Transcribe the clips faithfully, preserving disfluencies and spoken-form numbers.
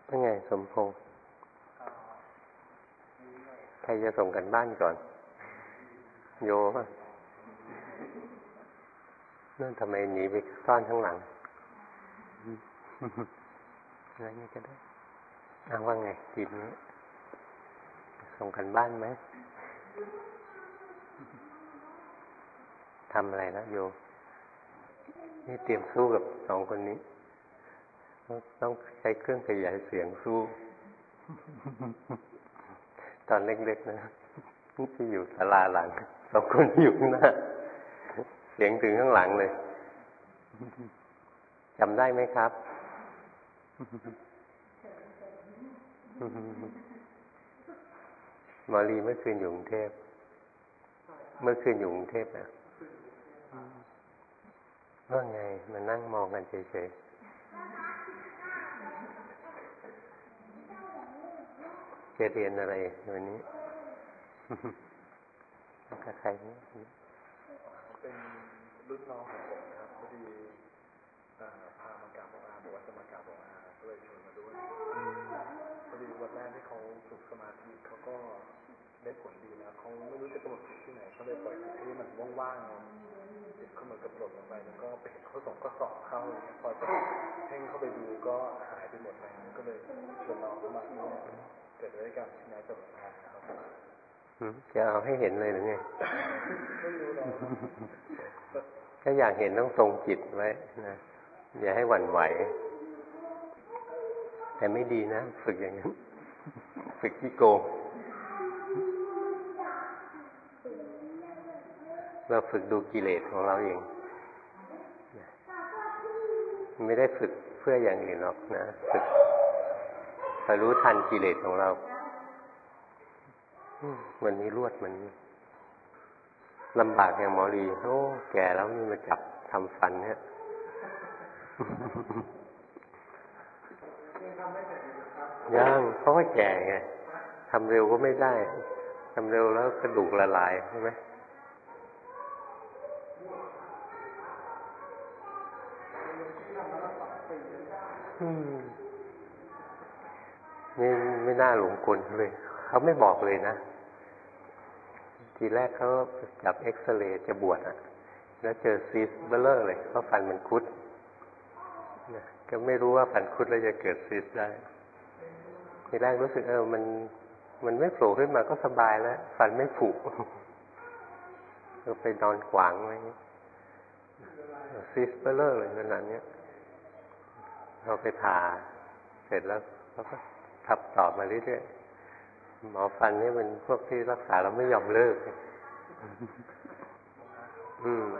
เป็นไงสมพงษ์ใครจะส่งกันบ้านก่อนโยป่ะนั่นทำไมหนีไปซ่อนข้างหลังอะไรนี่ก็ได้อ้าวว่าไงทีนี้ส่งกันบ้านไหมทำอะไรแล้วโยนี่เตรียมสู้กับสองคนนี้ต้องใช้เครื่องขยายเสียงสู้ตอนเล็กๆนะนี่ที่อยู่ศาลาหลังสองคนอยู่ข้างหน้าเสียงถึงข้างหลังเลยจำได้ไหมครับหมอลีเมื่อคืนอยู่กรุงเทพเมื่อคืนอยู่กรุงเทพนะว่าไงมานั่งมองกันเฉยๆจะเรียนอะไรวันนี้กับใครนี่เป็นรุ่นน้องของผมครับพอดีพามากราบหลวงอาบอกว่าจะมากราบหลวงอาก็เลยชวนมาด้วยพอดีวันแรกที่เขาฝึกสมาธิเขาก็ได้ผลดีแล้วเขาไม่รู้จะกำหนดจิตที่ไหนเขาเลยปล่อยจิตที่มันว่างๆจิตเขาเหมือนกับหล่นลงไปแล้วก็ไปเห็นเขาส่งก็สอบเข้าพอจะเพ่งเข้าไปดูก็หายไปหมดเลยก็เลยชวนน้องเข้ามาเกิดด้วยกันที่ไหนจะหลวงอาครับจะเอาให้เห็นเลยหรือไงถ้าอยากเห็นต้องทรงจิตไว้นะอย่าให้หวั่นไหวแต่ไม่ดีนะฝึกอย่างนั้นฝึกขี้โกงเราฝึกดูกิเลสของเราเองไม่ได้ฝึกเพื่ออย่างอื่นหรอกนะฝึกคอยรู้ทันกิเลสของเราวันนี้รวดมันลำบากอย่างหมอลีโอ้แก่แล้วนี่มาจับทำฟันเนี่ยยังเพราะว่าแก่ไงทำเร็วก็ไม่ได้ทำเร็วแล้วกระดูกละลายใช่ไหมนี่ไม่น่าหลงกลเลยเขาไม่บอกเลยนะทีแรกเขาจับเอ็กซเรย์จะบวชอ่ะแล้วเจอซีสเบลเลอร์เลยเพราะฟันมันคุดนะก็ไม่รู้ว่าฟันคุดแล้วจะเกิดซีสได้ทีแรกรู้สึกเออมันมันไม่โผล่ขึ้นมาก็สบายแล้วฟันไม่ผุก็ไปนอนขวางไว้ซีสเบลเลอร์เลยขนาดนี้เราไปผ่าเสร็จแล้วเราก็ทับต่อมาเรื่อยๆหมอฟันนี่เป็นพวกที่รักษาเราไม่ยอมเลิกอืม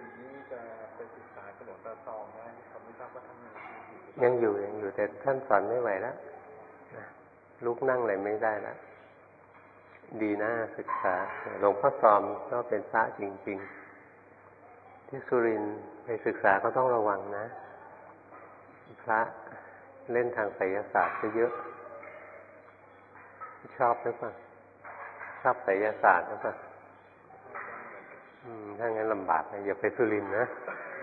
ยังอยู่ยังอยู่แต่ท่านสอนไม่ไหวแล้วลุกนั่งอะไรไม่ได้แล้วดีนะศึกษาหลวงพ่อซอมก็เป็นพระจริงๆที่สุรินทร์ไปศึกษาก็ต้องระวังนะพระเล่นทางไสยศาสตร์ก็เยอะชอบหรือเปล่าชอบไสยศาสตร์หรือเปล่าอืมถ้างั้นลำบากนะอย่าไปสุรินทร์นะ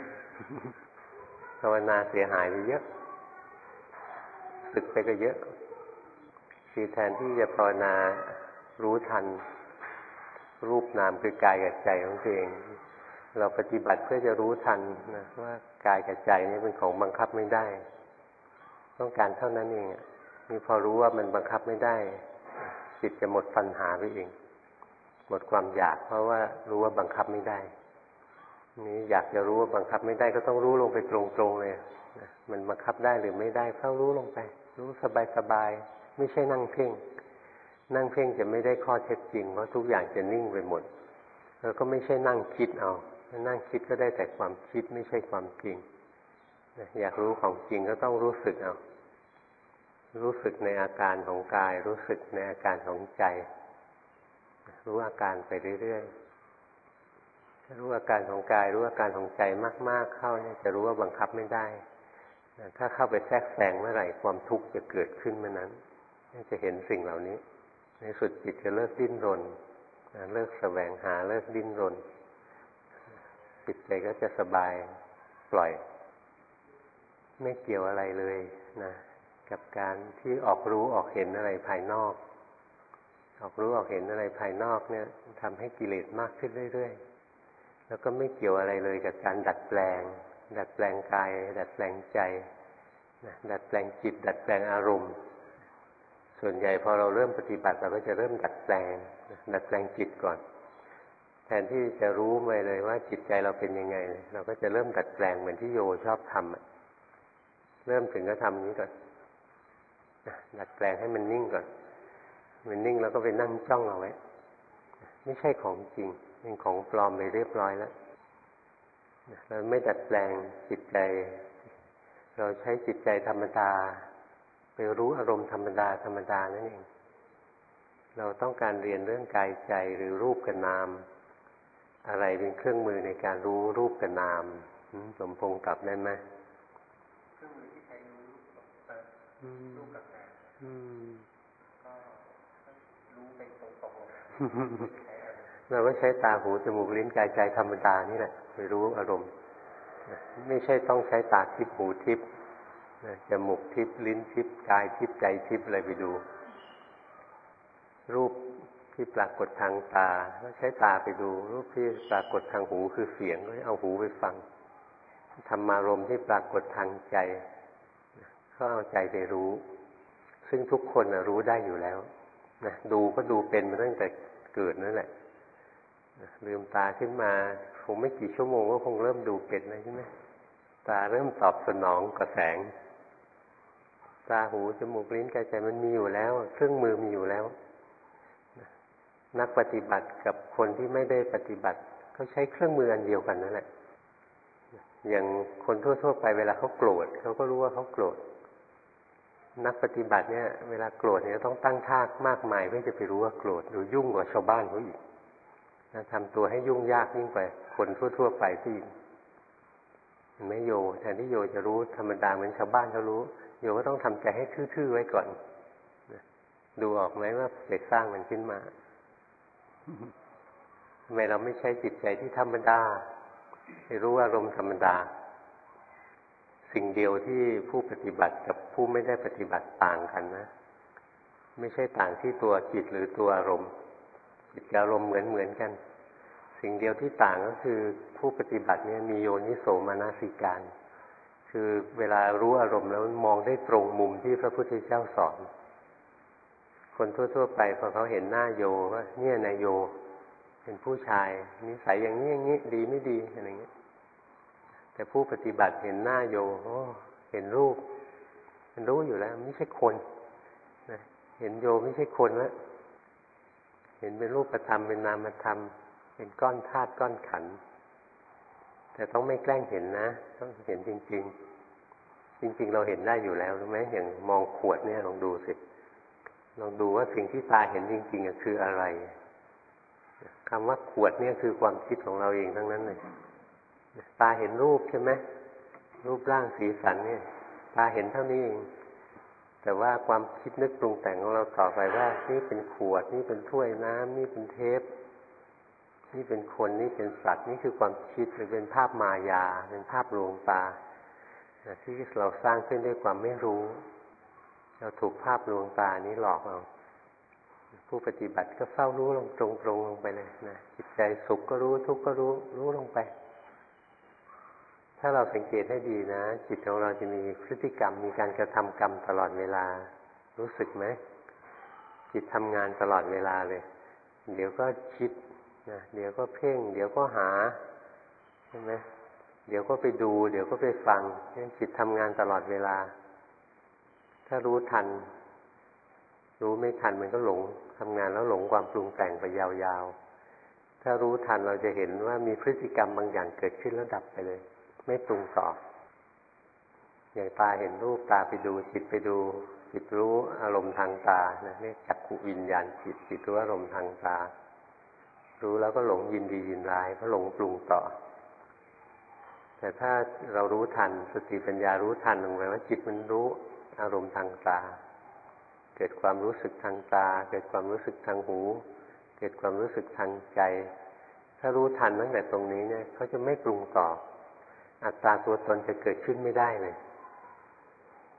ภาวนาเสียหายไปเยอะศึกไปก็เยอะคือแทนที่จะภาวนารู้ทันรูปนามคือกายกับใจของตัวเองเราปฏิบัติเพื่อจะรู้ทันนะว่ากายกับใจนี่เป็นของบังคับไม่ได้ต้องการเท่านั้นเองนี่พอรู้ว่ามันบังคับไม่ได้จิตจะหมดปัญหาไปเองหมดความอยากเพราะว่ารู้ว่าบังคับไม่ได้นี่อยากจะรู้ว่าบังคับไม่ได้ก็ต้องรู้ลงไปตรงๆเลยนะมันบังคับได้หรือไม่ได้เข้ารู้ลงไปรู้สบายๆไม่ใช่นั่งเพ่งนั่งเพ่งจะไม่ได้ข้อเท็จจริงเพราะทุกอย่างจะนิ่งไปหมดแล้วก็ไม่ใช่นั่งคิดเอานั่งคิดก็ได้แต่ความคิดไม่ใช่ความจริงอยากรู้ของจริงก็ต้องรู้สึกเอารู้สึกในอาการของกายรู้สึกในอาการของใจรู้อาการไปเรื่อยๆรู้อาการของกายรู้อาการของใจมากๆเข้าเนี่ยจะรู้ว่าบังคับไม่ได้ถ้าเข้าไปแทรกแซงเมื่อไหร่ความทุกข์จะเกิดขึ้นเมื่อนั้นจะเห็นสิ่งเหล่านี้ในสุดจิตจะเลิกดิ้นรนเลิกแสวงหาเลิกดิ้นรนจิตใจก็จะสบายปล่อยไม่เกี่ยวอะไรเลยนะกับการที่ออกรู้ออกเห็นอะไรภายนอกออกรู้ออกเห็นอะไรภายนอกเนี่ยทำให้กิเลสมากขึ้นเรื่อยๆแล้วก็ไม่เกี่ยวอะไรเลยกับการดัดแปลงดัดแปลงกายดัดแปลงใจดัดแปลงจิตดัดแปลงอารมณ์ส่วนใหญ่พอเราเริ่มปฏิบัติเราก็จะเริ่มดัดแปลงดัดแปลงจิตก่อนแทนที่จะรู้ไปเลยว่าจิตใจเราเป็นยังไงเราก็จะเริ่มดัดแปลงเหมือนที่โยชอบทำเริ่มถึงก็ทำนี้ก่อนดัดแปลงให้มันนิ่งก่อนมันนิ่งแล้วก็ไปนั่งจ้องเอาไว้ไม่ใช่ของจริงเป็นของปลอมไปเรียบร้อยแล้วเราไม่ดัดแปลงจิตใจเราใช้จิตใจธรรมดาไปรู้อารมณ์ธรรมดาธรรมดานั่นเองเราต้องการเรียนเรื่องกายใจหรือรูปกับนามอะไรเป็นเครื่องมือในการรู้รูปกับนามสมพงษ์ตอบได้ไหมเครื่องมือที่ใช้รู้รูปกับนามก็รู้ไปตรงๆเราก็ใช้ตาหูจมูกลิ้นกายใจธรรมดานี่แหละไปรู้อารมณ์ไม่ใช่ต้องใช้ตาทิพย์หูทิพย์จมูกทิพย์ลิ้นทิพย์กายทิพย์ใจทิพย์อะไรไปดูรูปที่ปรากฏทางตาก็ใช้ตาไปดูรูปที่ปรากฏทางหูคือเสียงก็เอาหูไปฟังธรรมารมณ์ที่ปรากฏทางใจก็เอาใจไปรู้ซึ่งทุกคนนะรู้ได้อยู่แล้วนะดูก็ดูเป็นมาตั้งแต่เกิดนั่นแหละลืมตาขึ้นมาคงไม่กี่ชั่วโมงก็คงเริ่มดูเป็นแล้วใช่ไหมตาเริ่มตอบสนองกับแสงตาหูจมูกลิ้นกายใจมันมีอยู่แล้วเครื่องมือมีอยู่แล้วนักปฏิบัติกับคนที่ไม่ได้ปฏิบัติเขาใช้เครื่องมืออันเดียวกันนั่นแหละอย่างคนทั่วๆไปเวลาเขาโกรธเขาก็รู้ว่าเขาโกรธนักปฏิบัติเนี่ยเวลาโกรธเนี่ยต้องตั้งท่ามากมายเพื่อจะไปรู้ว่าโกรธหรือยุ่งกว่าชาวบ้านเขาอีกทำตัวให้ยุ่งยากยิ่งกว่าคนทั่วๆไปที่ไม่โยแทนที่โยจะรู้ธรรมดาเหมือนชาวบ้านเขารู้โยก็ต้องทำใจให้ทื่อๆไว้ก่อนดูออกไหมว่าไปสร้างมันขึ้นมาทำไมเราไม่ใช้จิตใจที่ธรรมดาให้รู้อารมณ์ธรรมดาสิ่งเดียวที่ผู้ปฏิบัติกับผู้ไม่ได้ปฏิบัติต่างกันนะไม่ใช่ต่างที่ตัวจิตหรือตัวอารมณ์จิตกับอารมณ์เหมือนเหมือนกันสิ่งเดียวที่ต่างก็คือผู้ปฏิบัติเนี่ยมีโยนิโสมนสิการคือเวลารู้อารมณ์แล้วมองได้ตรงมุมที่พระพุทธเจ้าสอนคนทั่วๆไปพอเขาเห็นหน้าโยว่าเนี่ยนายโยเป็นผู้ชายนิสัยอย่างนี้อย่างนี้ดีไม่ดีอะไรเงี้ยแต่ผู้ปฏิบัติเห็นหน้าโยโอ้เห็นรูปมันรู้อยู่แล้วไม่ใช่คนนะเห็นโยไม่ใช่คนแล้วเห็นเป็นรูปธรรมเป็นนามธรรมเป็นก้อนธาตุก้อนขันธ์แต่ต้องไม่แกล้งเห็นนะต้องเห็นจริงๆจริงๆเราเห็นได้อยู่แล้วรู้ไหมอย่างมองขวดเนี่ยลองดูสิลองดูว่าสิ่งที่ตาเห็นจริงๆคืออะไรคำว่าขวดเนี่ยคือความคิดของเราเองทั้งนั้นเลยตาเห็นรูปใช่ไหมรูปร่างสีสันเนี่ยตาเห็นเท่านี้เองแต่ว่าความคิดนึกปรุงแต่งของเราต่อไปว่านี่เป็นขวดนี่เป็นถ้วยน้ำนี่เป็นเทปนี่เป็นคนนี่เป็นสัตว์นี่คือความคิดหรือเป็นภาพมายาเป็นภาพลวงตาที่เราสร้างขึ้นด้วยความไม่รู้เราถูกภาพลวงตานี้หลอกเอาผู้ปฏิบัติก็เฝ้ารู้ลงตรงๆลงไปเลยนะจิตใจสุขก็รู้ทุกข์ก็รู้รู้ลงไปถ้าเราสังเกตให้ดีนะจิตของเราจะมีพฤติกรรมมีการกระทำกรรมตลอดเวลารู้สึกไหมจิตทำงานตลอดเวลาเลยเดี๋ยวก็คิดนะเดี๋ยวก็เพ่งเดี๋ยวก็หาใช่ไหมเดี๋ยวก็ไปดูเดี๋ยวก็ไปฟังจิตทำงานตลอดเวลาถ้ารู้ทันรู้ไม่ทันมันก็หลงทำงานแล้วหลงความปรุงแต่งไปยาวๆถ้ารู้ทันเราจะเห็นว่ามีพฤติกรรมบางอย่างเกิดขึ้นแล้วดับไปเลยไม่ปรุงต่ออย่างตาเห็นรูปตาไปดูจิตไปดูจิตรู้อารมณ์ทางตานะเรียกจักขุวิญญาณจิตจิตรู้อารมณ์ทางตารู้แล้วก็หลงยินดียินร้ายเพราะหลงปรุงต่อแต่ถ้าเรารู้ทันสติปัญญารู้ทันลงไปว่าจิตมันรู้อารมณ์ทางตาเกิดความรู้สึกทางตาเกิดความรู้สึกทางหูเกิดความรู้สึกทางใจถ้ารู้ทันตั้งแต่ตรงนี้เนี่ยเขาจะไม่ปรุงต่ออัตตาตัวตนจะเกิดขึ้นไม่ได้เลย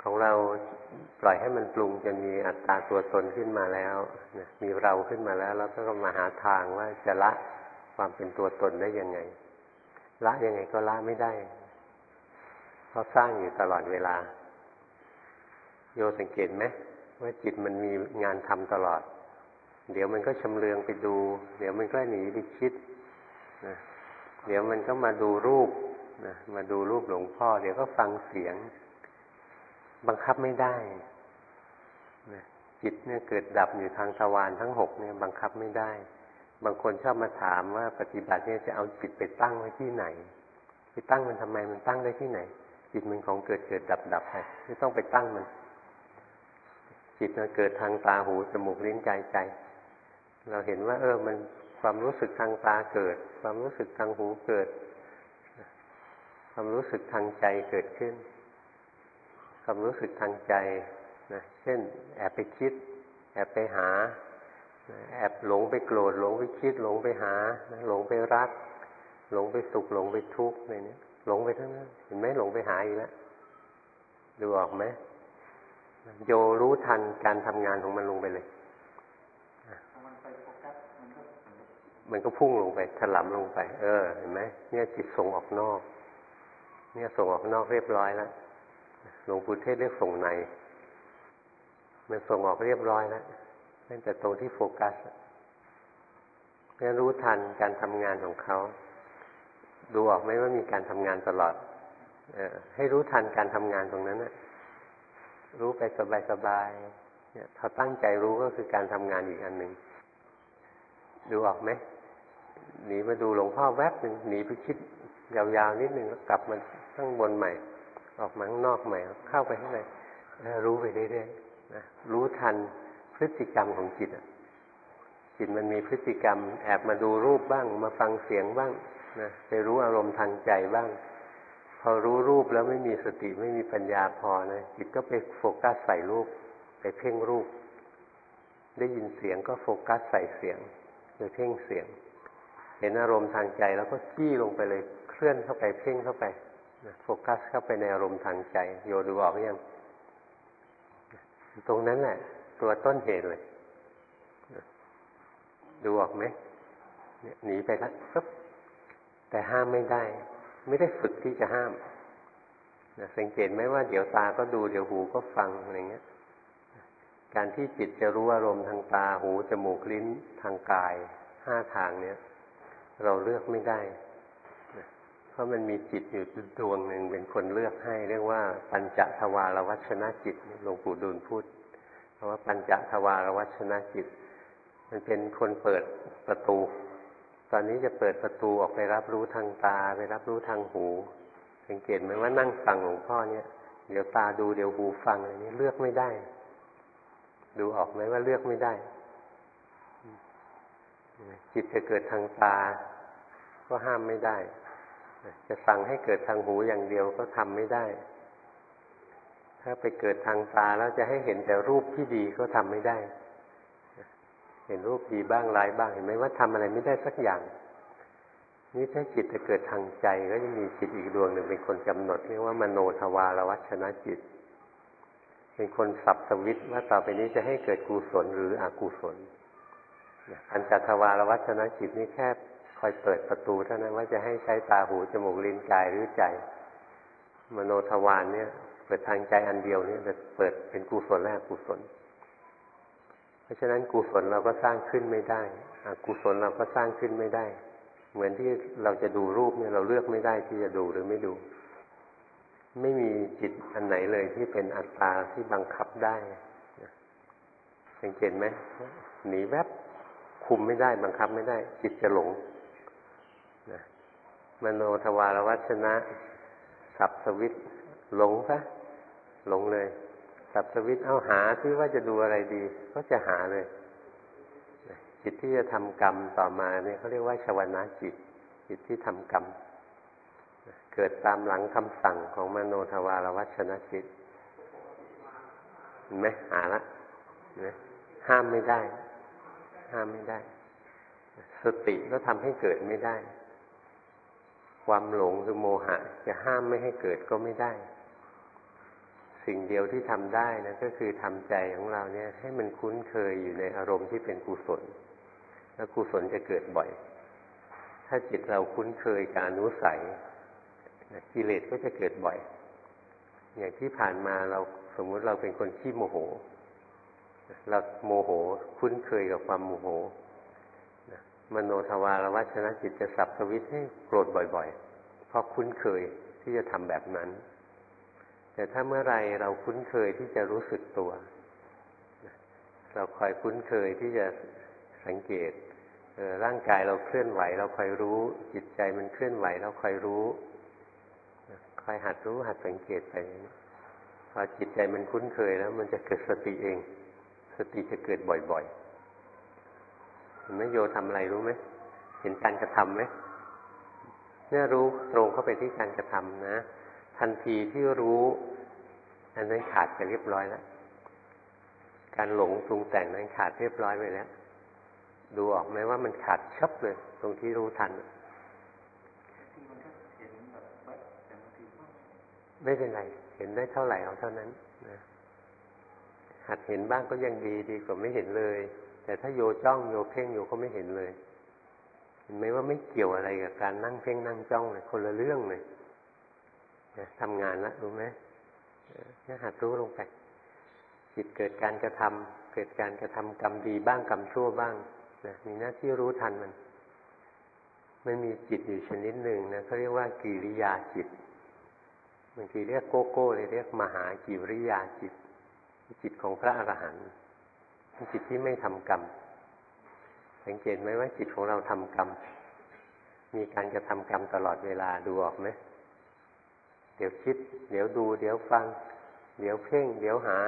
ของเราปล่อยให้มันปรุงจนมีอัตตาตัวตนขึ้นมาแล้วมีเราขึ้นมาแล้วแล้วก็มาหาทางว่าจะละความเป็นตัวตนได้ยังไงละยังไงก็ละไม่ได้เพราะสร้างอยู่ตลอดเวลาโยสังเกตไหมว่าจิตมันมีงานทำตลอดเดี๋ยวมันก็ชำเลืองไปดูเดี๋ยวมันก็หนีไปคิดนะเดี๋ยวมันก็มาดูรูปนะมาดูรูปหลวงพ่อเดี๋ยวก็ฟังเสียงบังคับไม่ได้นะจิตเนี่ยเกิดดับอยู่ทางทวารทั้งหกเนี่ยบังคับไม่ได้บางคนชอบมาถามว่าปฏิบัติเนี่ยจะเอาจิตไปตั้งไว้ที่ไหนไปตั้งมันทำไมมันตั้งได้ที่ไหนจิตมันของเกิดเกิดดับดับไปไม่ต้องไปตั้งมันจิตมันเกิดทางตาหูจมูกลิ้นกายใจเราเห็นว่าเออมันความรู้สึกทางตาเกิดความรู้สึกทางหูเกิดความรู้สึกทางใจเกิดขึ้นความรู้สึกทางใจนะเช่นแอบไปคิดแอบไปหาแอบหลงไปโกรธหลงไปคิดหลงไปหาหลงไปรักหลงไปสุขหลงไปทุกข์อะไรนี้หลงไปทั้งนั้นเห็นไหมหลงไปหาอีกแล้วดูออกไหมโยรู้ทันการทำงานของมันลงไปเลยมันก็พุ่งลงไปถลำลงไปเออเห็นไหมเนี่ยจิตส่งออกนอกเนี่ยส่งออกนอกเรียบร้อยแล้วหลวงปู่เทศเรียกส่งในมันส่งออกเรียบร้อยแล้วตั้งแต่ตรงที่โฟกัสเนี่ยรู้ทันการทำงานของเขาดูออกไหมว่ามีการทำงานตลอดเออให้รู้ทันการทำงานตรงนั้นนะรู้ไปสบายๆเนี่ยถ้าตั้งใจรู้ก็คือการทำงานอีกอันหนึ่งดูออกไหมหนีมาดูหลวงพ่อแวบหนึ่งหนีไปคิดยาวๆนิดหนึ่งแล้วกลับมาข้างบนใหม่ออกมาข้างนอกใหม่เข้าไปข้างในรู้ไปเรื่อยๆนะรู้ทันพฤติกรรมของจิตจิตมันมีพฤติกรรมแอบมาดูรูปบ้างมาฟังเสียงบ้างนะไปรู้อารมณ์ทางใจบ้างพอรู้รูปแล้วไม่มีสติไม่มีปัญญาพอนะจิตก็ไปโฟกัสใส่รูปไปเพ่งรูปได้ยินเสียงก็โฟกัสใส่เสียงไปเพ่งเสียงเห็นอารมณ์ทางใจแล้วก็จี้ลงไปเลยเคลื่อนเข้าไปเพ่งเข้าไปโฟกัสเข้าไปในอารมณ์ทางใจโยดูออกยังตรงนั้นแหละตัวต้นเหตุเลยดูออกไหมเนี่ยหนีไปแล้วปุ๊บแต่ห้ามไม่ได้ไม่ได้ฝึกที่จะห้ามนะสังเกตไหมว่าเดี๋ยวตาก็ดูเดี๋ยวหูก็ฟังอะไรเงี้ยการที่จิตจะรู้อารมณ์ทางตาหูจมูกลิ้นทางกายห้าทางเนี้ยเราเลือกไม่ได้นะเพราะมันมีจิตอยู่ดวงหนึ่งเป็นคนเลือกให้เรียกว่าปัญจทวารวัชนะจิตหลวงปู่ดูลพูดเพราะว่าปัญจทวารวัชนะจิตมันเป็นคนเปิดประตูตอนนี้จะเปิดประตูออกไปรับรู้ทางตาไปรับรู้ทางหูสังเกตไหมว่านั่งฟังหลวงพ่อเนี่ยเดี๋ยวตาดูเดี๋ยวหูฟังอะไรนี้เลือกไม่ได้ดูออกไหมว่าเลือกไม่ได้จิตจะเกิดทางตาก็ห้ามไม่ได้จะสั่งให้เกิดทางหูอย่างเดียวก็ทำไม่ได้ถ้าไปเกิดทางตาแล้วจะให้เห็นแต่รูปที่ดีก็ทำไม่ได้เห็นรูปดีบ้างร้ายบ้างเห็นไหมว่าทำอะไรไม่ได้สักอย่างนี่ถ้าจิตจะเกิดทางใจก็จะมีจิตอีกดวงหนึ่งเป็นคนกำหนดเรียกว่ามโนทวารวัชนะจิตเป็นคนสับสวิตช์ว่าต่อไปนี้จะให้เกิดกุศลหรืออกุศลปัญจทวารวัชนะจิตนี่แค่คอยเปิดประตูเท่านั้นว่าจะให้ใช้ตาหูจมูกลิ้นกายหรือใจมโนทวารเนี่ยเปิดทางใจอันเดียวนี่จะเปิดเป็นกุศลและอกุศลเพราะฉะนั้นกุศลเราก็สร้างขึ้นไม่ได้อกุศลเราก็สร้างขึ้นไม่ได้เหมือนที่เราจะดูรูปเนี่ยเราเลือกไม่ได้ที่จะดูหรือไม่ดูไม่มีจิตอันไหนเลยที่เป็นอัตตาที่บังคับได้สังเกตไหมหนีแวบคุมไม่ได้บังคับไม่ได้จิตจะหลงนะมโนทวารวัชนะสับสวิตหลงซะหลงเลยสับสวิตเอาหาที่ว่าจะดูอะไรดีก็จะหาเลยจิตที่จะทำกรรมต่อมาเนี่ยเขาเรียกว่าชวนาจิตจิตที่ทำกรรมเกิดตามหลังคำสั่งของมโนทวารวัชนะจิตเห็นไหมหาละเห็นไหมห้ามไม่ได้ห้ามไม่ได้สติก็ทำให้เกิดไม่ได้ความหลงคือโมหะจะห้ามไม่ให้เกิดก็ไม่ได้สิ่งเดียวที่ทำได้นะก็คือทำใจของเราเนี่ยให้มันคุ้นเคยอยู่ในอารมณ์ที่เป็นกุศลแล้วกุศลจะเกิดบ่อยถ้าจิตเราคุ้นเคยกับอนุสัยกิเลสก็จะเกิดบ่อยอย่างที่ผ่านมาเราสมมุติเราเป็นคนขี้โมโหเราโมโหคุ้นเคยกับความโมโหมโนทวารวัชนะจิตจะสับสวิตให้โกรธบ่อยๆเพราะคุ้นเคยที่จะทำแบบนั้นแต่ถ้าเมื่อไรเราคุ้นเคยที่จะรู้สึกตัวเราคอยคุ้นเคยที่จะสังเกตร่างกายเราเคลื่อนไหวเราคอยรู้จิตใจมันเคลื่อนไหวเราคอยรู้คอยหัดรู้หัดสังเกตไปพอจิตใจมันคุ้นเคยแล้วมันจะเกิดสติเองสติจะเกิดบ่อยๆเห็นไหมโยทำอะไรรู้ไหมเห็นการกระทำไหมเนี่ยรู้ตรงเข้าไปที่การกระทำนะทันทีที่รู้อันนั้นขาดไปเรียบร้อยแล้วการหลงปรุงแต่งนั้นขาดเรียบร้อยไปแล้วดูออกไหมว่ามันขาดชับเลยตรงที่รู้ทันไม่เป็นไรเห็นได้เท่าไหร่เอาเท่านั้นนะหัดเห็นบ้างก็ยังดีดีกว่าไม่เห็นเลยแต่ถ้าโยจ้องโยเพ่งโยก็ไม่เห็นเลยเห็นไหมว่าไม่เกี่ยวอะไรกับการนั่งเพ่งนั่งจ้องเลยคนละเรื่องเลยนะทำงานแล้วรู้ไหมเนี่ยหัดรู้ลงไปจิตเกิดการกระทำเกิดการกระทำกรรมดีบ้างกรรมชั่วบ้างนะมีหน้าที่รู้ทันมันมันมีจิตอยู่ชนิดหนึ่งนะเขาเรียกว่ากิริยาจิตบางทีเรียกโกโก้เลยเรียกมหากิริยาจิตจิตของพระอรหันต์เป็นจิตที่ไม่ทำกรรมสังเกตไหมว่าจิตของเราทำกรรมมีการกระทำกรรมตลอดเวลาดูออกไหมเดี๋ยวคิดเดี๋ยวดูเดี๋ยวฟังเดี๋ยวเพ่งเดี๋ยวหา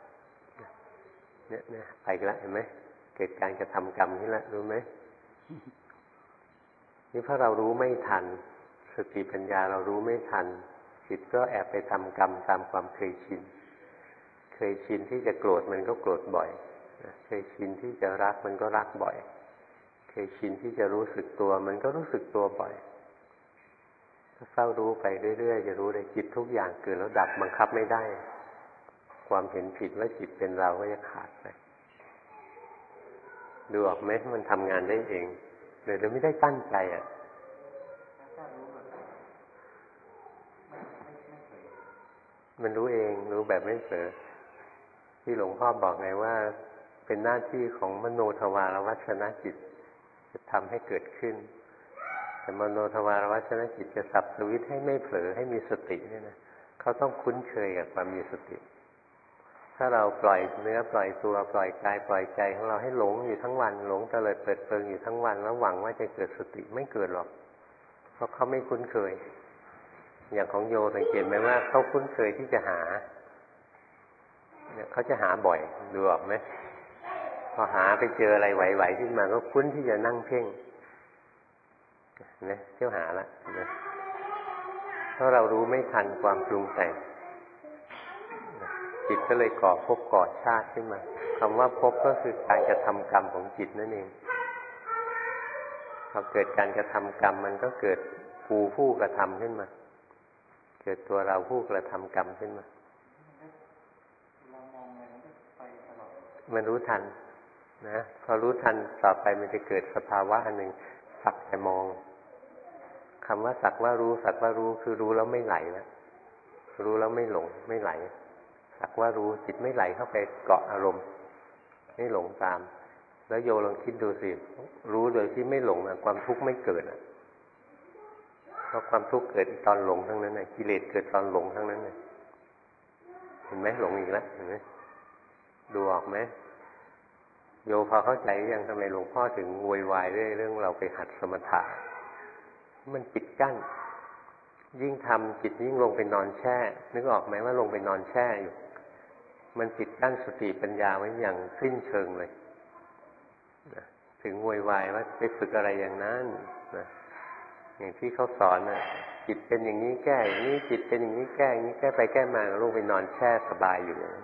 เนี่ยเนี่ยไปแล้วเห็นไหมเกิดการกระทำกรรมนี่แหละรู้ไหมนี่เพราะเรารู้ไม่ทันสติปัญญาเรารู้ไม่ทันจิตก็แอบไปทำกรรมตามความเคยชินเคยชินที่จะโกรธมันก็โกรธบ่อยเคยชินที่จะรักมันก็รักบ่อยเคยชินที่จะรู้สึกตัวมันก็รู้สึกตัวบ่อยถ้าเฝ้ารู้ไปเรื่อยๆจะรู้เลยจิตทุกอย่างเกิดแล้วดับบังคับไม่ได้ความเห็นผิดว่าจิตเป็นเราก็จะขาดไปดูออกไหมมันทำงานได้เองโดยเราไม่ได้ตั้งใจอ่ะมันรู้เองรู้แบบไม่เผลอที่หลวงพ่อบอกไงว่าเป็นหน้าที่ของมโนทวารวัชนะจิตจะทำให้เกิดขึ้นแต่มโนทวารวัชนะจิตจะสับสวิตให้ไม่เผลอให้มีสติเนี่ยนะเขาต้องคุ้นเคยกับความมีสติถ้าเราปล่อยเนื้อปล่อยตัวปล่อยกายปล่อยใจของเราให้หลงอยู่ทั้งวันหลงเตลิดเปิดเปิงอยู่ทั้งวันแล้วหวังว่าจะเกิดสติไม่เกิดหรอกเพราะเขาไม่คุ้นเคยอย่างของโยสังเกตไหมว่าเขาคุ้นเคยที่จะหาเนี่ยเขาจะหาบ่อยดูออกไหมพอหาไปเจออะไรไหวๆขึ้นมาก็คุ้นที่จะนั่งเพ่งนะเที่ยวหาละนะเพราะเรารู้ไม่ทันความปรุงแต่งจิตก็เลยก่อภพก่อชาติขึ้นมาคำว่าภพก็คือการกระทำกรรมของจิตนั่นเองพอเกิดการกระทำกรรมมันก็เกิดกูผู้กระทำขึ้นมาเกิดตัวเราผู้กระทำกรรมขึ้นมามันรู้ทันนะพอรู้ทันต่อไปมันจะเกิดสภาวะอันหนึ่งสักแต่มองคำว่าสักว่ารู้สักว่ารู้คือรู้แล้วไม่ไหลแล้วรู้แล้วไม่หลงไม่ไหลสักว่ารู้จิตไม่ไหลเข้าไปเกาะอารมณ์ไม่หลงตามแล้วโยลองคิดดูสิรู้โดยที่ไม่หลงนะความทุกข์ไม่เกิดอ่ะเพราะความทุกข์เกิดตอนหลงทั้งนั้นน่ะกิเลสเกิดตอนหลงทั้งนั้นน่ะเห็นไหมหลงอีกแล้วเห็นไหมดูออกไหมโยพอเข้าใจยังทำไมหลวงพ่อถึงโวยวายเรื่องเรื่องเราไปหัดสมถะมันปิดกั้นยิ่งทำจิตยิ่งลงไปนอนแช่นึกออกไหมว่าลงไปนอนแช่อยู่มันปิดกั้นสติปัญญาไว้อย่างสิ้นเชิงเลยนะถึงโวยวายว่าไปฝึกอะไรอย่างนั้นนะอย่างที่เขาสอนน่ะจิตเป็นอย่างนี้แก้อย่างนี้จิตเป็นอย่างนี้แก้อย่างนี้แก้ไปแก้มาลงไปนอนแช่สบายอยู่อย่างนั้น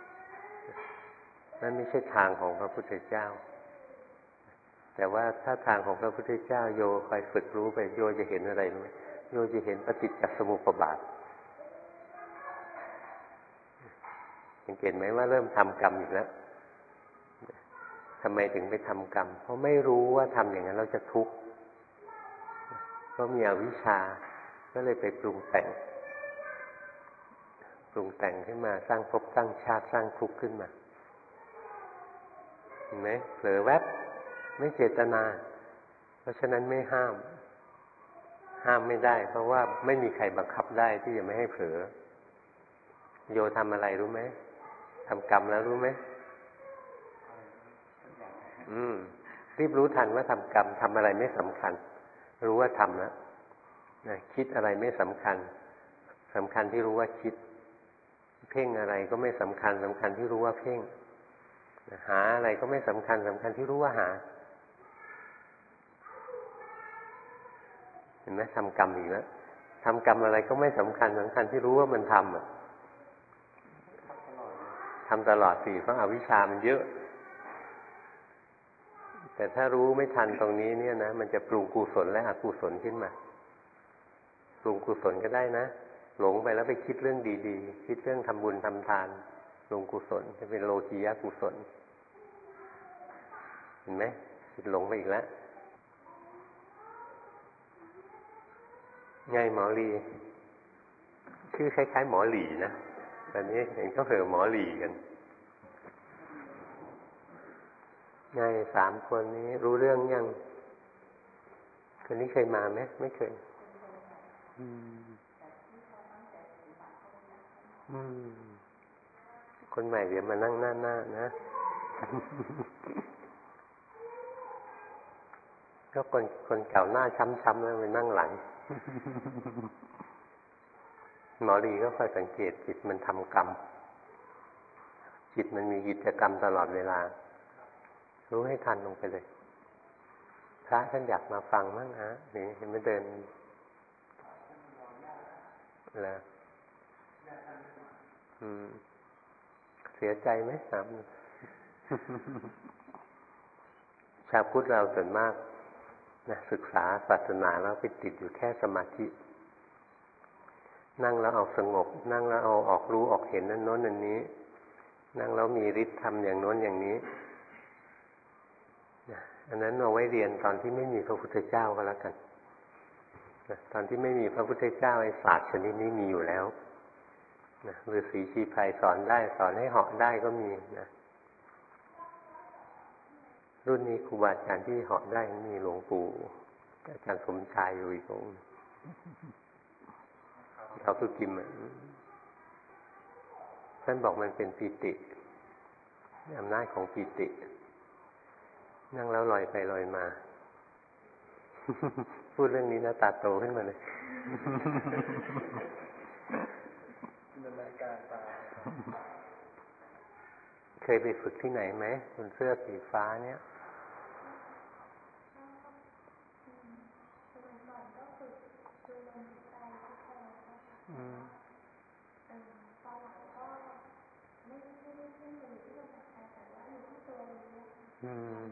นั่นไม่ใช่ทางของพระพุทธเจ้าแต่ว่าถ้าทางของพระพุทธเจ้าโยคอยฝึกรู้ไปโยจะเห็นอะไรไหมโยจะเห็นปฏิจจสมุปบาทสังเกตไหมว่าเริ่มทำกรรมอีกแล้วทำไมถึงไปทำกรรมเพราะไม่รู้ว่าทำอย่างนั้นเราจะทุกข์เพราะมีอวิชชาก็เลยไปปรุงแต่งปรุงแต่งขึ้นมาสร้างภพสร้างชาติสร้างทุกข์ขึ้นมาเห็นไหมเผลอแวบไม่เจตนาเพราะฉะนั้นไม่ห้ามห้ามไม่ได้เพราะว่าไม่มีใครบังคับได้ที่จะไม่ให้เผลอโยทำอะไรรู้ไหมทำกรรมแล้วรู้ไหมอืมรีบรู้ทันว่าทำกรรมทำอะไรไม่สำคัญรู้ว่าทำแล้วนะคิดอะไรไม่สำคัญสำคัญที่รู้ว่าคิดเพ่งอะไรก็ไม่สำคัญสำคัญที่รู้ว่าเพ่งหาอะไรก็ไม่สำคัญสำคัญที่รู้ว่าหาเห็นไหมทำกรรมอีกแล้วทำกรรมอะไรก็ไม่สำคัญสำคัญที่รู้ว่ามันทำอ่ะทำตลอดสิเพราะอวิชชามันเยอะแต่ถ้ารู้ไม่ทันตรงนี้เนี่ยนะมันจะปรุงกุศลและอกุศลขึ้นมาปรุงกุศลก็ได้นะหลงไปแล้วไปคิดเรื่องดีๆคิดเรื่องทำบุญทำทานปรุงกุศลจะเป็นโลกียะกุศลเห็นไหมคิดหลงไปอีกแล้วไงหมอลีชื่อคล้ายๆหมอหลีนะตอนนี้เห็นเขาเผลอหมอหลีกันไงสามคนนี้รู้เรื่องยังคนนี้เคยมาไหมไม่เคยอืมอืมคนใหม่เดี๋ยวมานั่งหน้าหน้านะ ก็คนคนเก่าหน้าช้ำๆแล้วไปนั่งหลัง หมอลีก็คอยสังเกตจิตมันทำกรรมจิตมันมีกิจกรรมตลอดเวลารู้ให้ทันลงไปเลยพระท่านอยากมาฟังมั้งฮะนี่เห็นมันเดินแล้วอืมเสียใจไหมครับ ชาวพุทธเราส่วนมากนะศึกษาศาสนาแล้วไปติดอยู่แค่สมาธินั่งแล้วเอาสงบนั่งแล้วเอาออกรู้ออกเห็นนั่นโน้นอันนี้นั่งแล้วมีฤทธิ์ทำอย่างโน้นอย่างนี้อันนั้นเอาไว้เรียนตอนที่ไม่มีพระพุทธเจ้าก็แล้วกันตอนที่ไม่มีพระพุทธเจ้าไอ้ศาสตร์ชนิดนี้มีอยู่แล้วนะฤาษีชีไพรสอนได้สอนให้เหาะได้ก็มีนะรุ่นนี้ครูบาอาจารย์ที่เหาะได้มีหลวงปู่อาจารย์สมชายอยู่อีกองค์เขาคือกิมท่านบอกมันเป็นปิติอำนาจของปิตินั่งแล้วลอยไปลอยมา พูดเรื่องนี้นะตาโตขึ้นมาเลย เคยไปฝึกที่ไหนไหมคุณเสื้อสีฟ้าเนี่ยอืมอืม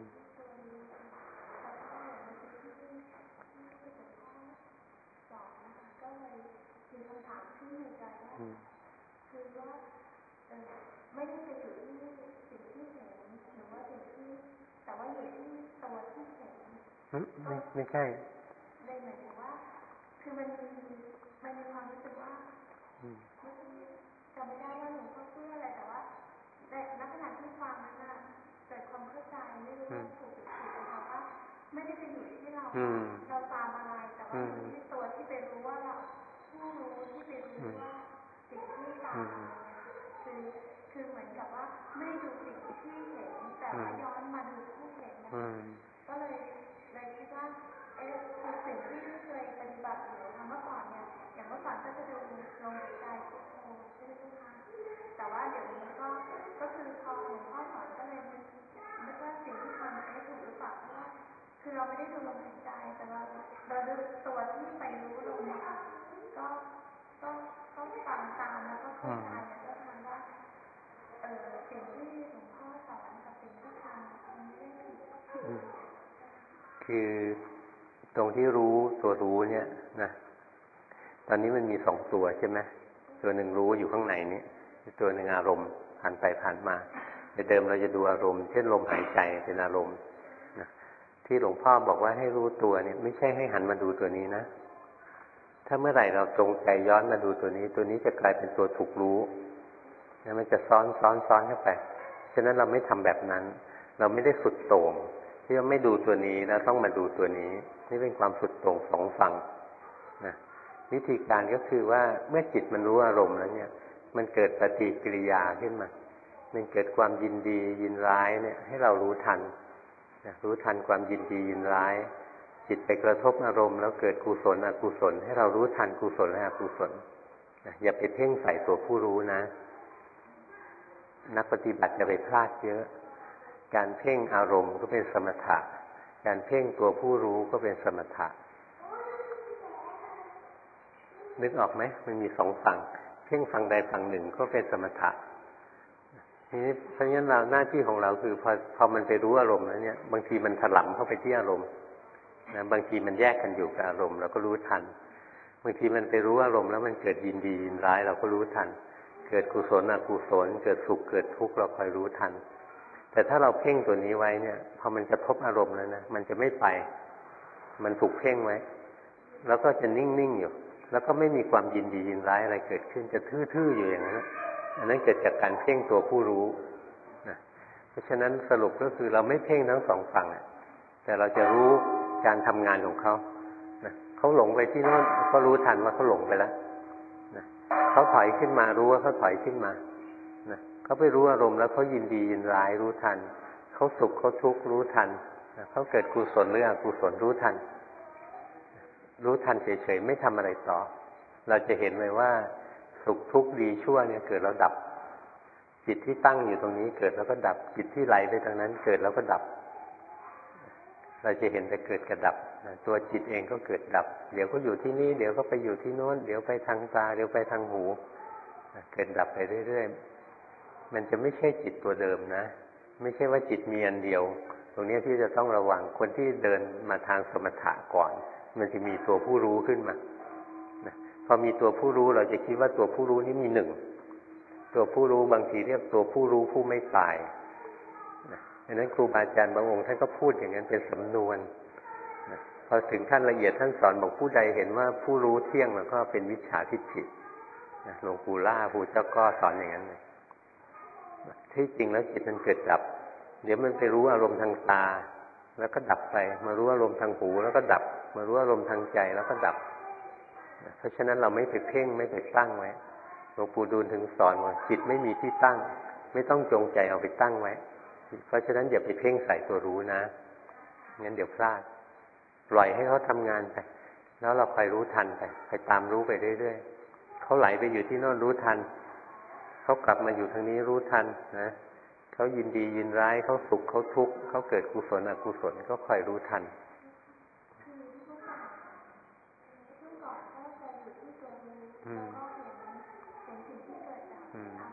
คือว่าไม่ได้ไปอยู่ที่สิ่งที่เห็นหรือว่าสิ่งที่แต่ว่าอยู่ที่ตัวที่เห็นไม่ไม่ใช่ได้หมายถึงว่าคือมันมีมันมีความรู้สึกว่าจำไม่ได้ว่าหลวงพ่อพูดอะไรแต่ว่าในลักษณะที่ฟังนั้นน่ะเกิดความเข้าใจไม่รู้ว่าถูกหรือผิดนะคะว่าไม่ได้ไปอยู่ที่เราเราตามอะไรแต่ว่าอยู่ที่ตัวที่ไปรู้ว่าเราผู้รู้ที่ไปรู้ว่าสิ่งที่ตามคือคือเหมือนกับว่าไม่ได้ดูสิ่งที่เห็นแต่ว่าย้อนมาดูผู้เห็นนะก็เลยเลยคิดว่าเอ๊ะคือสิ่งที่เคยปฏิบัติอยู่เมื่อก่อนเนี่ยอย่างเมื่อก่อนก็จะดูลมหายใจพุทโธใช่ไหมคะแต่ว่าเดี๋ยวนี้ก็ก็คือพอหลวงพ่อสอนก็เลยนึกว่าสิ่งที่ทำเอ๊ะถูกหรือเปล่าเพราะว่าคือเราไม่ได้ดูลมหายใจแต่เราเราดูตัวที่ไปรู้ลมนะคะก็ก็ก็ฟังตามแล้วก็เข้าใจแล้วก็ทำว่าเออสิ่งที่หลวงพ่อสอนกับสิ่งที่ทำมันไม่ได้ผิดคือตรงที่รู้ตัวรู้เนี่ยนะตอนนี้มันมีสองตัวใช่ไหมตัวหนึ่งรู้อยู่ข้างในนี้ตัวหนึ่งอารมณ์ผ่านไปผ่านมาแต่เดิมเราจะดูอารมณ์เช่นลมหายใจเป็นอารมณ์นะที่หลวงพ่อบอกว่าให้รู้ตัวเนี่ยไม่ใช่ให้หันมาดูตัวนี้นะถ้าเมื่อไหร่เราจงใจย้อนมาดูตัวนี้ตัวนี้จะกลายเป็นตัวถูกรู้นะมันจะซ้อนซ้อนซ้อนเข้าไปฉะนั้นเราไม่ทำแบบนั้นเราไม่ได้สุดโต่งที่ว่าไม่ดูตัวนี้แล้วต้องมาดูตัวนี้นี่เป็นความสุดโต่งสองฝั่งนะวิธีการก็คือว่าเมื่อจิตมันรู้อารมณ์แล้วเนี่ยมันเกิดปฏิกิริยาขึ้นมามันเกิดความยินดียินร้ายเนี่ยให้เรารู้ทันนะรู้ทันความยินดียินร้ายจิตไปกระทบอารมณ์แล้วเกิดกุศลอกุศลให้เรารู้ทันกุศลและอกุศลนะอย่าไปเพ่งใส่ตัวผู้รู้นะนักปฏิบัติจะไปพลาดเยอะการเพ่งอารมณ์ก็เป็นสมถะการเพ่งตัวผู้รู้ก็เป็นสมถะนึกออกไหมมันมีสองฝั่งเพ่งฝั่งใดฝั่งหนึ่งก็เป็นสมถะนี่เพราะฉะนั้นเราหน้าที่ของเราคือพอพอมันไปรู้อารมณ์แล้วเนี่ยบางทีมันถลำเข้าไปที่อารมณ์นะบางทีมันแยกกันอยู่กับอารมณ์เราก็รู้ทันบางทีมันไปรู้อารมณ์แล้วมันเกิดยินดียินร้ายเราก็รู้ทันเกิดกุศลอกุศลเกิดสุขเกิดทุกข์เราคอยรู้ทันแต่ถ้าเราเพ่งตัวนี้ไว้เนี่ยพอมันกระทบอารมณ์แล้วนะมันจะไม่ไปมันถูกเพ่งไว้แล้วก็จะนิ่งๆอยู่แล้วก็ไม่มีความยินดียินร้ายอะไรเกิดขึ้นจะทื่อๆอยู่อย่างนั้นอันนั้นเกิดจากการเพ่งตัวผู้รู้นะเพราะฉะนั้นสรุปก็คือเราไม่เพ่งทั้งสองฝั่งแต่เราจะรู้การทำงานของเขานะเขาหลงไปที่โน้นก็รู้ทันว่าเขาหลงไปแล้วนะเขาถอยขึ้นมารู้ว่าเขาถอยขึ้นมานะเขาไปรู้อารมณ์แล้วเขายินดียินร้ายรู้ทันเขาสุขเขาทุกข์รู้ทันนะเขาเกิดกุศลหรืออกุศลรู้ทันรู้ทันเฉยๆไม่ทำอะไรต่อเราจะเห็นเลยว่าสุขทุกข์ดีชั่วเนี่ยเกิดแล้วดับจิตที่ตั้งอยู่ตรงนี้เกิดแล้วก็ดับจิตที่ไหลไปทางนั้นเกิดแล้วก็ดับเราจะเห็นแต่เกิดกับดับตัวจิตเองก็เกิดดับเดี๋ยวก็อยู่ที่นี่เดี๋ยวก็ไปอยู่ที่โน้นเดี๋ยวไปทางตาเดี๋ยวไปทางหูเกิดดับไปเรื่อยๆมันจะไม่ใช่จิตตัวเดิมนะไม่ใช่ว่าจิตมีอันเดียวตรงนี้ที่จะต้องระวังคนที่เดินมาทางสมถะก่อนมันจะมีตัวผู้รู้ขึ้นมาพอมีตัวผู้รู้เราจะคิดว่าตัวผู้รู้นี้มีหนึ่งตัวผู้รู้บางทีเรียกตัวผู้รู้ผู้ไม่ตายดังนั้นครูบาอาจารย์บางองค์ท่านก็พูดอย่างนั้นเป็นสำนวนพอถึงขั้นละเอียดท่านสอนบอกผู้ใดเห็นว่าผู้รู้เที่ยงแล้วก็เป็นวิชชาทิฏฐิหลวงปู่ล่าปู่เจ้าก็สอนอย่างนั้นเลยที่จริงแล้วจิตมันเกิดดับเดี๋ยวมันไปรู้อารมณ์ทางตาแล้วก็ดับไปมารู้อารมณ์ทางหูแล้วก็ดับมารู้อารมณ์ทางใจแล้วก็ดับเพราะฉะนั้นเราไม่ไปเพ่งไม่ไปตั้งไว้หลวงปู่ดูลถึงสอนว่าจิตไม่มีที่ตั้งไม่ต้องจงใจเอาไปตั้งไว้เพราะฉะนั้นอย่าไปเพ่งใส่ตัวรู้นะงั้นเดี๋ยวพลาดปล่อยให้เขาทำงานไปแล้วเราคอยรู้ทันไปไปตามรู้ไปเรื่อยๆเขาไหลไปอยู่ที่โน่นรู้ทันเขากลับมาอยู่ทางนี้รู้ทันนะเขายินดียินร้ายเขาสุขเขาทุกข์เขาเกิดกุศลอกุศลก็คอยรู้ทันอืมอืม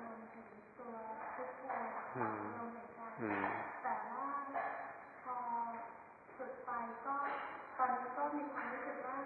อืมอืมแต่ว่าพอฝึกไปก็ตอนนี้ก็มีความรู้สึกว่า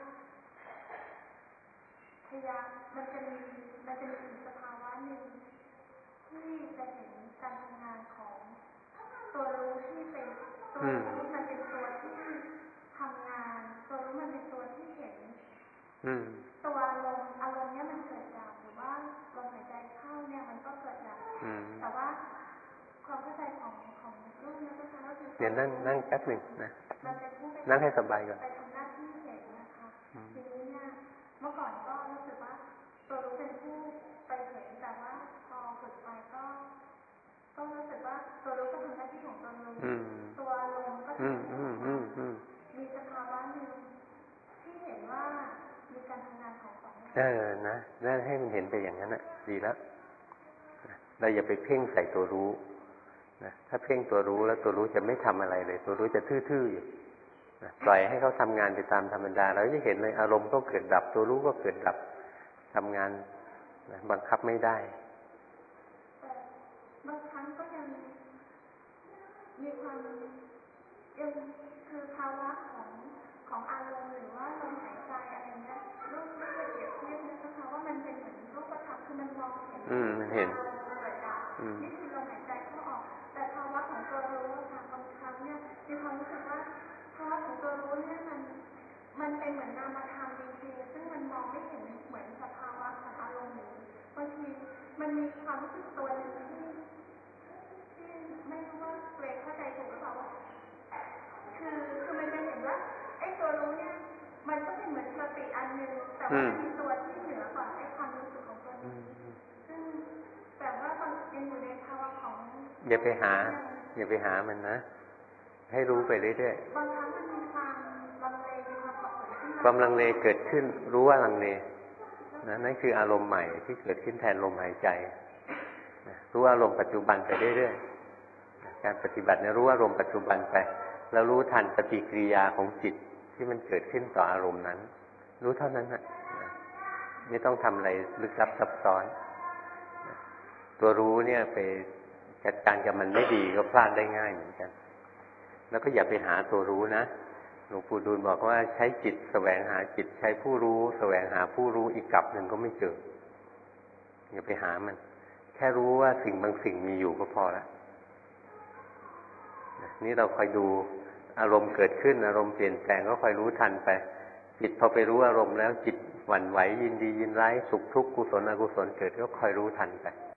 พยายามมันจะมีมันจะมีสภาวะหนึ่งที่จะเห็นการทำงานของตัวรู้ที่เป็นตัวรู้มันเป็นตัวที่ทำงานตัวรู้มันเป็นตัวที่เห็นตัวอารมณ์อารมณ์เนี้ยมันเกิดดับหรือว่าลมหายใจเข้าเนี่ยมันก็เกิดดับแต่ว่าความเข้าใจของของรูปนี้ก็คือว่าเดี๋ยวนั่งนั่งแป๊บหนึ่งนะนั่งให้สบายก่อนไปทำหน้าที่เห็นนะคะทีนี้เนี่ยเมื่อก่อนก็รู้สึกว่าตัวรู้เป็นผู้ไปเห็นแต่ว่าพอฝึกไปก็ก็รู้สึกว่าตัวรู้ก็ทำหน้าที่ของตัวรู้ตัวลมก็ทำมีสภาวะหนึ่งที่เห็นว่ามีการทำงานของสองอย่างเออนะนั่นให้มันเห็นไปอย่างนั้นน่ะดีแล้วเราอย่าไปเพ่งใส่ตัวรู้นะถ้าเพ่งตัวรู้แล้วตัวรู้จะไม่ทำอะไรเลยตัวรู้จะทื่อๆอยู่นะปล่อยให้เขาทำงานไปตามธรรมดาเราจะเห็นเลยอารมณ์ก็เกิดดับตัวรู้ก็เกิดดับทำงานนะบังคับไม่ได้บางครั้งก็ยังมีความยังคือภาวะของของอารมณ์หรือว่าลมหายใจอะไรเงี้ยรูปไม่ได้เปรียบเทียบนะคะว่ามันเป็นเหมือนรูปธรรมคือมันมองเห็นอืมมันเห็นนี่คือลมหายใจเข้าออกแต่ภาวะของตัวรู้ค่ะบางครั้งเนี่ยมีความรู้สึกว่าภาวะของตัวรู้เนี่ยมันมันเป็นเหมือนนามธรรมจริงๆซึ่งมันมองไม่เห็นเหมือนสภาวะของอารมณ์นี้บางทีมันมีความรู้สึกตัวหนึ่งที่ที่ไม่รู้ว่าตัวเองเข้าใจถูกหรือเปล่าว่าคือคือมันจะเห็นว่าไอ้ตัวรู้เนี่ยมันก็เป็นเหมือนสติอันหนึ่งแต่ว่ามันมีตัวที่เหนือกว่าไอ้ความรู้สึกของตัวนี้ซึ่งแต่ว่าตอนยังอยู่ในภาวะของอย่าไปหาอย่าไปหามันนะให้รู้ไปเรื่อยๆบางครั้งมันมีความลังเลมีความสับสนขึ้นความลังเลเกิดขึ้นรู้ว่าลังเลนะนั่นคืออารมณ์ใหม่ที่เกิดขึ้นแทนลมหายใจนะรู้อารมณ์ปัจจุบันไปเรื่อยๆการปฏิบัติเนี่ยรู้อารมณ์ปัจจุบันไปแล้วรู้ทันปฏิกิริยาของจิตที่มันเกิดขึ้นต่ออารมณ์นั้นรู้เท่านั้นนะไม่ต้องทำอะไรลึกลับซับซ้อนตัวรู้เนี่ยไปจัดการกับมันไม่ดีก็พลาดได้ง่ายเหมือนกันแล้วก็อย่าไปหาตัวรู้นะหลวงปู่ดูลบอกว่าใช้จิตแสวงหาจิตใช้ผู้รู้แสวงหาผู้รู้อีกกลับหนึ่งก็ไม่เจออย่าไปหามันแค่รู้ว่าสิ่งบางสิ่งมีอยู่ก็พอแล้วนี่เราคอยดูอารมณ์เกิดขึ้นอารมณ์เปลี่ยนแปลงก็คอยรู้ทันไปจิตพอไปรู้อารมณ์แล้วจิตหวั่นไหวยินดียินร้ายสุขทุกข์กุศลอกุศลเกิดก็คอยรู้ทันไป